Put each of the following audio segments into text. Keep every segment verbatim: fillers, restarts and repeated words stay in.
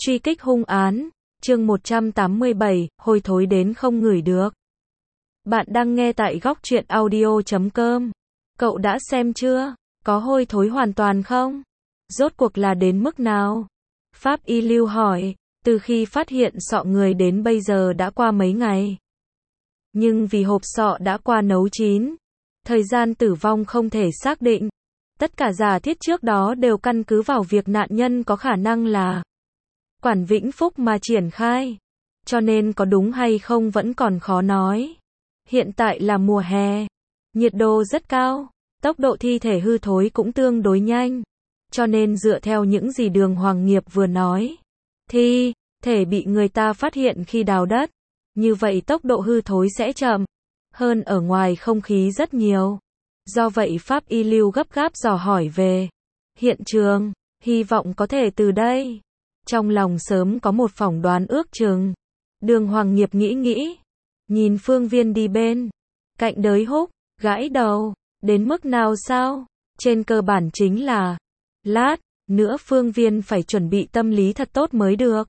Truy kích hung án, chương một trăm tám mươi bảy, hôi thối đến không ngửi được. Bạn đang nghe tại góc truyện audio chấm com. Cậu đã xem chưa? Có hôi thối hoàn toàn không? Rốt cuộc là đến mức nào? Pháp y Lưu hỏi, từ khi phát hiện sọ người đến bây giờ đã qua mấy ngày. Nhưng vì hộp sọ đã qua nấu chín, thời gian tử vong không thể xác định. Tất cả giả thiết trước đó đều căn cứ vào việc nạn nhân có khả năng là Quản Vĩnh Phúc mà triển khai. Cho nên có đúng hay không vẫn còn khó nói. Hiện tại là mùa hè, nhiệt độ rất cao, tốc độ thi thể hư thối cũng tương đối nhanh. Cho nên dựa theo những gì Đường Hoàng Nghiệp vừa nói, thi thể bị người ta phát hiện khi đào đất, như vậy tốc độ hư thối sẽ chậm hơn ở ngoài không khí rất nhiều. Do vậy Pháp y Lưu gấp gáp dò hỏi về hiện trường, hy vọng có thể từ đây. Trong lòng sớm có một phỏng đoán ước chừng. Đường Hoàng Nghiệp nghĩ nghĩ, nhìn Phương Viên đi bên cạnh Đới Húc, gãi đầu, đến mức nào sao? Trên cơ bản chính là, lát nữa Phương Viên phải chuẩn bị tâm lý thật tốt mới được.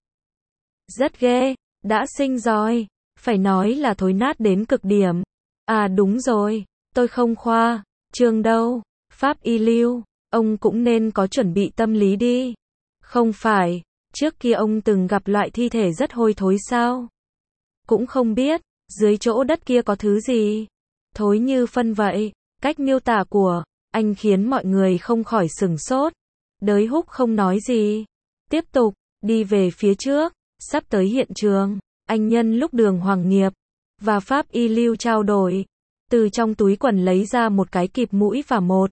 Rất ghê, đã sinh rồi, phải nói là thối nát đến cực điểm. À đúng rồi, tôi không khoa trương đâu, Pháp y Lưu, ông cũng nên có chuẩn bị tâm lý đi. Không phải, trước kia ông từng gặp loại thi thể rất hôi thối sao? Cũng không biết, dưới chỗ đất kia có thứ gì? Thối như phân vậy. Cách miêu tả của anh khiến mọi người không khỏi sửng sốt. Đới Húc không nói gì, tiếp tục đi về phía trước. Sắp tới hiện trường, anh nhân lúc Đường Hoàng Nghiệp và Pháp y Lưu trao đổi, từ trong túi quần lấy ra một cái kịp mũi và một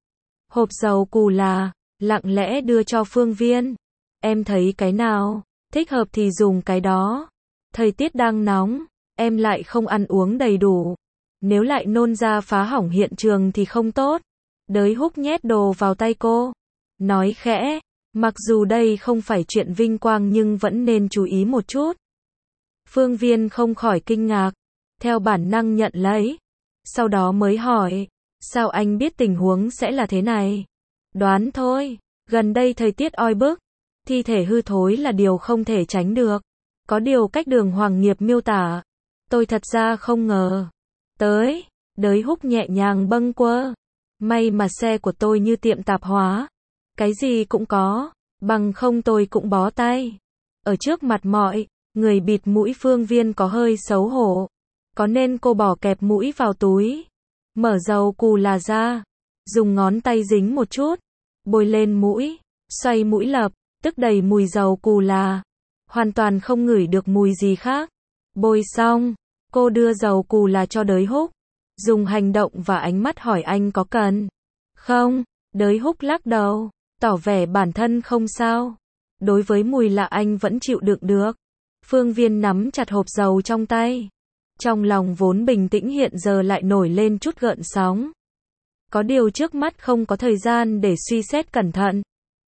hộp dầu cù là, lặng lẽ đưa cho Phương Viên. Em thấy cái nào thích hợp thì dùng cái đó. Thời tiết đang nóng, em lại không ăn uống đầy đủ, nếu lại nôn ra phá hỏng hiện trường thì không tốt. Đới Húc nhét đồ vào tay cô, nói khẽ, mặc dù đây không phải chuyện vinh quang nhưng vẫn nên chú ý một chút. Phương Viên không khỏi kinh ngạc, theo bản năng nhận lấy, sau đó mới hỏi, sao anh biết tình huống sẽ là thế này? Đoán thôi, gần đây thời tiết oi bức, thi thể hư thối là điều không thể tránh được. Có điều cách Đường Hoàng Nghiệp miêu tả, tôi thật ra không ngờ tới. Đới Húc nhẹ nhàng bâng quơ, may mà xe của tôi như tiệm tạp hóa, cái gì cũng có, bằng không tôi cũng bó tay. Ở trước mặt mọi người bịt mũi Phương Viên có hơi xấu hổ, có nên cô bỏ kẹp mũi vào túi, mở dầu cù là ra, dùng ngón tay dính một chút, bôi lên mũi, xoay mũi lập tức đầy mùi dầu cù là, hoàn toàn không ngửi được mùi gì khác. Bôi xong, cô đưa dầu cù là cho Đới Húc, dùng hành động và ánh mắt hỏi anh có cần không. Đới Húc lắc đầu, tỏ vẻ bản thân không sao. Đối với mùi lạ anh vẫn chịu đựng được. Phương Viên nắm chặt hộp dầu trong tay, trong lòng vốn bình tĩnh hiện giờ lại nổi lên chút gợn sóng. Có điều trước mắt không có thời gian để suy xét cẩn thận.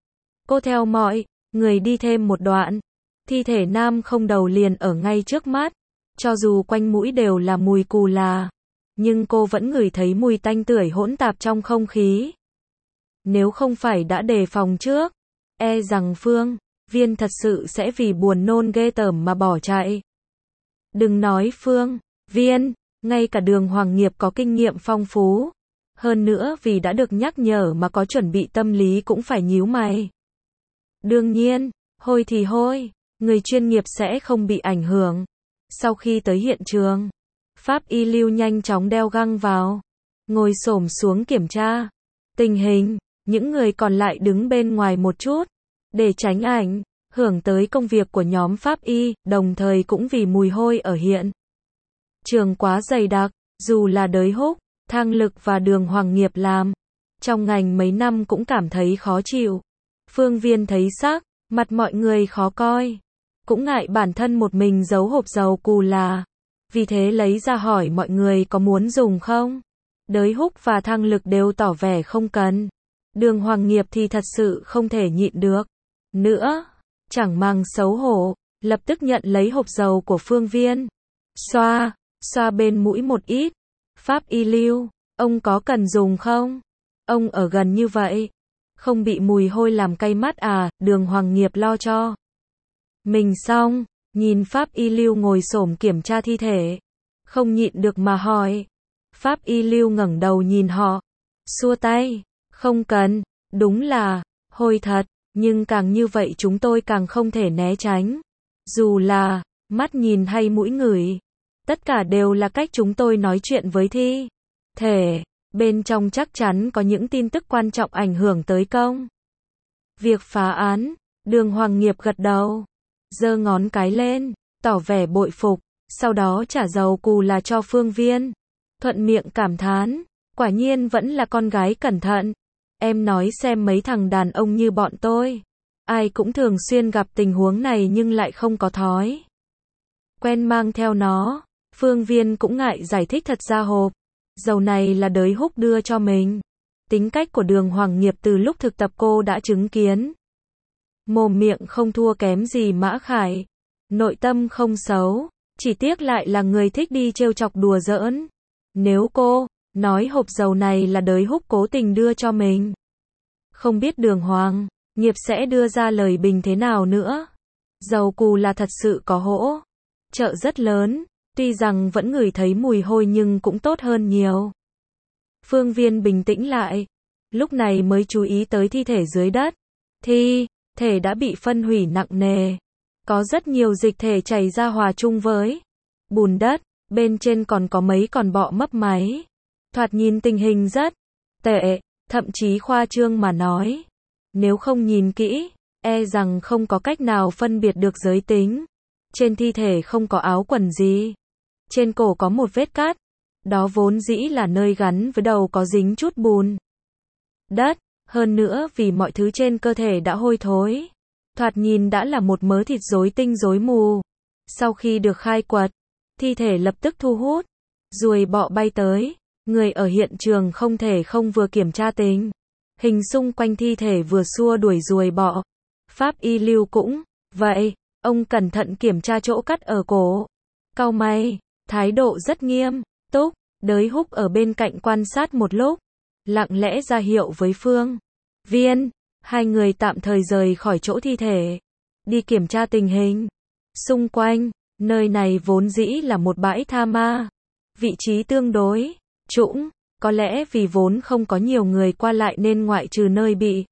Cô theo mọi người đi thêm một đoạn, thi thể nam không đầu liền ở ngay trước mắt. Cho dù quanh mũi đều là mùi cù là, nhưng cô vẫn ngửi thấy mùi tanh tưởi hỗn tạp trong không khí. Nếu không phải đã đề phòng trước, e rằng Phương Viên thật sự sẽ vì buồn nôn ghê tởm mà bỏ chạy. Đừng nói Phương Viên, ngay cả Đường Hoàng Nghiệp có kinh nghiệm phong phú, hơn nữa vì đã được nhắc nhở mà có chuẩn bị tâm lý cũng phải nhíu mày. Đương nhiên, hôi thì hôi, người chuyên nghiệp sẽ không bị ảnh hưởng. Sau khi tới hiện trường, Pháp y Lưu nhanh chóng đeo găng vào, ngồi xổm xuống kiểm tra tình hình. Những người còn lại đứng bên ngoài một chút, để tránh ảnh hưởng tới công việc của nhóm Pháp y, đồng thời cũng vì mùi hôi ở hiện trường quá dày đặc. Dù là Đới Húc, Thang Lực và Đường Hoàng Nghiệp làm trong ngành mấy năm cũng cảm thấy khó chịu. Phương Viên thấy sắc mặt mọi người khó coi, cũng ngại bản thân một mình giấu hộp dầu cù là, vì thế lấy ra hỏi mọi người có muốn dùng không. Đới Húc và Thang Lực đều tỏ vẻ không cần. Đường Hoàng Nghiệp thì thật sự không thể nhịn được nữa, chẳng màng xấu hổ, lập tức nhận lấy hộp dầu của Phương Viên, xoa, xoa bên mũi một ít. Pháp y Lưu, ông có cần dùng không? Ông ở gần như vậy, không bị mùi hôi làm cay mắt à? Đường Hoàng Nghiệp lo cho. mình xong, nhìn Pháp Y Lưu ngồi xổm kiểm tra thi thể. Không nhịn được mà hỏi. Pháp Y Lưu ngẩng đầu nhìn họ. Xua tay. Không cần, đúng là, hôi thật, nhưng càng như vậy chúng tôi càng không thể né tránh. Dù là, mắt nhìn hay mũi ngửi. Tất cả đều là cách chúng tôi nói chuyện với thi thể. Bên trong chắc chắn có những tin tức quan trọng ảnh hưởng tới công việc phá án. Đường Hoàng Nghiệp gật đầu, giơ ngón cái lên, tỏ vẻ bội phục, sau đó trả dầu cù là cho Phương Viên. Thuận miệng cảm thán, quả nhiên vẫn là con gái cẩn thận. Em nói xem mấy thằng đàn ông như bọn tôi, ai cũng thường xuyên gặp tình huống này nhưng lại không có thói quen mang theo nó. Phương Viên cũng ngại giải thích thật ra hộp dầu này là đới húc đưa cho mình. Tính cách của Đường Hoàng Nghiệp từ lúc thực tập cô đã chứng kiến. Mồm miệng không thua kém gì Mã Khải. Nội tâm không xấu, chỉ tiếc lại là người thích đi trêu chọc đùa giỡn. Nếu cô nói hộp dầu này là đới húc cố tình đưa cho mình, không biết Đường Hoàng Nghiệp sẽ đưa ra lời bình thế nào nữa. Dầu cù là thật sự có hỗ trợ rất lớn, tuy rằng vẫn ngửi thấy mùi hôi nhưng cũng tốt hơn nhiều. Phương Viên bình tĩnh lại, lúc này mới chú ý tới thi thể dưới đất. Thi thể đã bị phân hủy nặng nề, có rất nhiều dịch thể chảy ra hòa chung với bùn đất, bên trên còn có mấy con bọ mấp máy. Thoạt nhìn tình hình rất tệ, thậm chí khoa trương mà nói. Nếu không nhìn kỹ, e rằng không có cách nào phân biệt được giới tính. Trên thi thể không có áo quần gì. Trên cổ có một vết cắt. Đó vốn dĩ là nơi gắn với đầu có dính chút bùn đất. Hơn nữa vì mọi thứ trên cơ thể đã hôi thối. Thoạt nhìn đã là một mớ thịt rối tinh rối mù. Sau khi được khai quật, thi thể lập tức thu hút ruồi bọ bay tới. Người ở hiện trường không thể không vừa kiểm tra tình hình xung quanh thi thể vừa xua đuổi ruồi bọ. Pháp Y Lưu cũng vậy, ông cẩn thận kiểm tra chỗ cắt ở cổ. Cau mày, thái độ rất nghiêm túc. Đới húc ở bên cạnh quan sát một lúc, lặng lẽ ra hiệu với Phương Viên. Hai người tạm thời rời khỏi chỗ thi thể, đi kiểm tra tình hình xung quanh. Nơi này vốn dĩ là một bãi tha ma, vị trí tương đối trũng, có lẽ vì vốn không có nhiều người qua lại nên ngoại trừ nơi bị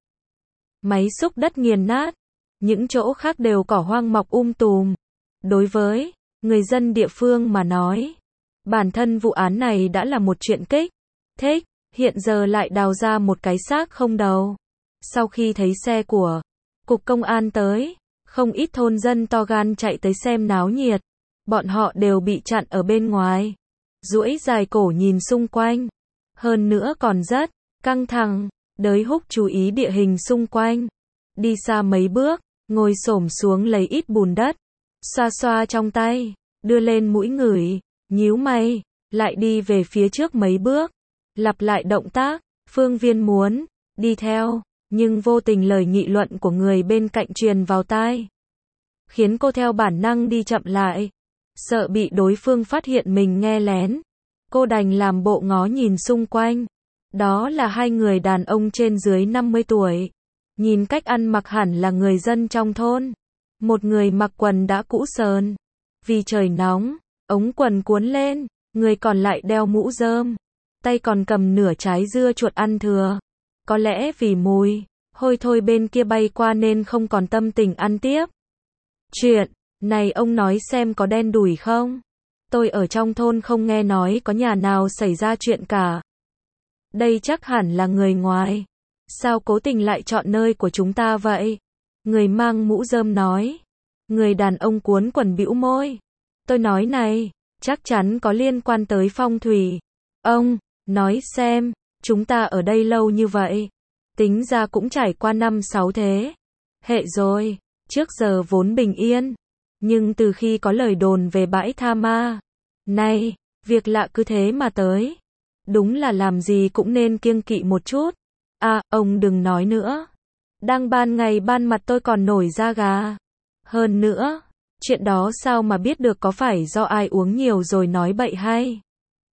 máy xúc đất nghiền nát, những chỗ khác đều cỏ hoang mọc um tùm. Đối với người dân địa phương mà nói, bản thân vụ án này đã là một chuyện kích thích, hiện giờ lại đào ra một cái xác không đầu. Sau khi thấy xe của cục công an tới, không ít thôn dân to gan chạy tới xem náo nhiệt. Bọn họ đều bị chặn ở bên ngoài, duỗi dài cổ nhìn xung quanh. Hơn nữa còn rất căng thẳng. Đới húc chú ý địa hình xung quanh, đi xa mấy bước, ngồi xổm xuống lấy ít bùn đất, xoa xoa trong tay, đưa lên mũi ngửi, nhíu mày, lại đi về phía trước mấy bước, lặp lại động tác. Phương Viên muốn đi theo, nhưng vô tình lời nghị luận của người bên cạnh truyền vào tai, khiến cô theo bản năng đi chậm lại, sợ bị đối phương phát hiện mình nghe lén. Cô đành làm bộ ngó nhìn xung quanh. Đó là hai người đàn ông trên dưới năm mươi tuổi. Nhìn cách ăn mặc hẳn là người dân trong thôn. Một người mặc quần đã cũ sờn, vì trời nóng, ống quần cuốn lên, người còn lại đeo mũ rơm, tay còn cầm nửa trái dưa chuột ăn thừa. Có lẽ vì mùi hôi thôi bên kia bay qua nên không còn tâm tình ăn tiếp. Chuyện này ông nói xem có đen đủi không? Tôi ở trong thôn không nghe nói có nhà nào xảy ra chuyện cả. Đây chắc hẳn là người ngoài. Sao cố tình lại chọn nơi của chúng ta vậy? Người mang mũ rơm nói. Người đàn ông cuốn quần bĩu môi. Tôi nói này, chắc chắn có liên quan tới phong thủy. Ông, nói xem, chúng ta ở đây lâu như vậy. Tính ra cũng trải qua năm sáu thế hệ rồi. Trước giờ vốn bình yên. Nhưng từ khi có lời đồn về bãi tha ma này, việc lạ cứ thế mà tới. Đúng là làm gì cũng nên kiêng kỵ một chút. À, ông đừng nói nữa. Đang ban ngày ban mặt tôi còn nổi da gà. Hơn nữa, chuyện đó sao mà biết được, có phải do ai uống nhiều rồi nói bậy hay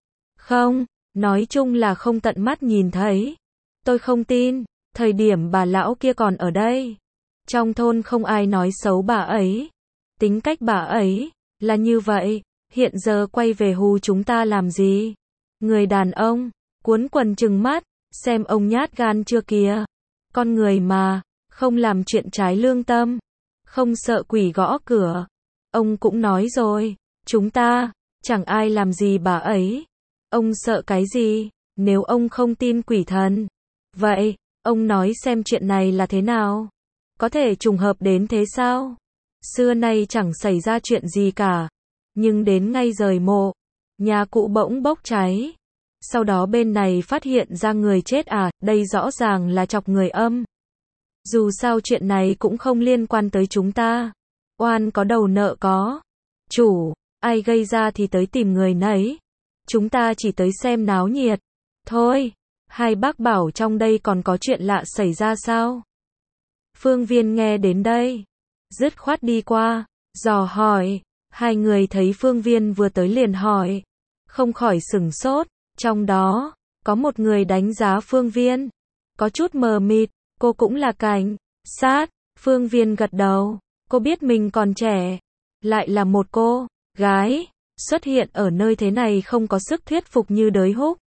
không? Nói chung là không tận mắt nhìn thấy. Tôi không tin, thời điểm bà lão kia còn ở đây. Trong thôn không ai nói xấu bà ấy. Tính cách bà ấy là như vậy, hiện giờ quay về hù chúng ta làm gì? Người đàn ông cuốn quần trừng mắt, xem ông nhát gan chưa kìa. Con người mà, không làm chuyện trái lương tâm, không sợ quỷ gõ cửa. Ông cũng nói rồi, chúng ta, chẳng ai làm gì bà ấy. Ông sợ cái gì, nếu ông không tin quỷ thần? Vậy, ông nói xem chuyện này là thế nào? Có thể trùng hợp đến thế sao? Xưa nay chẳng xảy ra chuyện gì cả. Nhưng đến ngay rời mộ, nhà cụ bỗng bốc cháy. Sau đó bên này phát hiện ra người chết à, đây rõ ràng là chọc người âm. Dù sao chuyện này cũng không liên quan tới chúng ta. Oan có đầu nợ có chủ, ai gây ra thì tới tìm người nấy. Chúng ta chỉ tới xem náo nhiệt. Thôi, hai bác bảo trong đây còn có chuyện lạ xảy ra sao? Phương Viên nghe đến đây, dứt khoát đi qua, dò hỏi. Hai người thấy Phương Viên vừa tới liền hỏi, không khỏi sửng sốt. Trong đó, có một người đánh giá Phương Viên, có chút mờ mịt. Cô cũng là cảnh sát. Phương Viên gật đầu, cô biết mình còn trẻ, lại là một cô gái, xuất hiện ở nơi thế này không có sức thuyết phục như đới húc.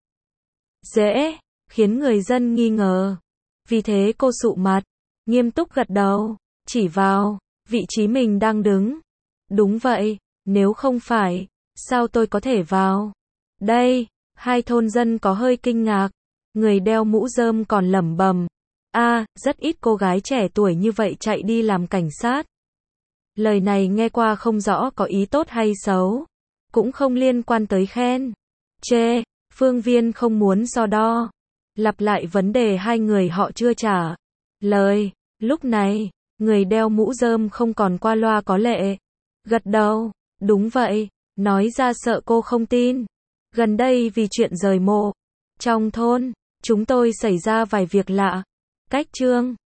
Dễ, khiến người dân nghi ngờ. Vì thế cô sụ mặt, nghiêm túc gật đầu, chỉ vào vị trí mình đang đứng. Đúng vậy, nếu không phải, sao tôi có thể vào đây? Hai thôn dân có hơi kinh ngạc. Người đeo mũ rơm còn lẩm bẩm, a, à, rất ít cô gái trẻ tuổi như vậy chạy đi làm cảnh sát. Lời này nghe qua không rõ có ý tốt hay xấu, cũng không liên quan tới khen chê. Phương Viên không muốn so đo, lặp lại vấn đề hai người họ chưa trả lời. Lúc này, người đeo mũ rơm không còn qua loa có lệ, gật đầu, đúng vậy, nói ra sợ cô không tin. Gần đây vì chuyện rời mộ, trong thôn, chúng tôi xảy ra vài việc lạ. Cách trương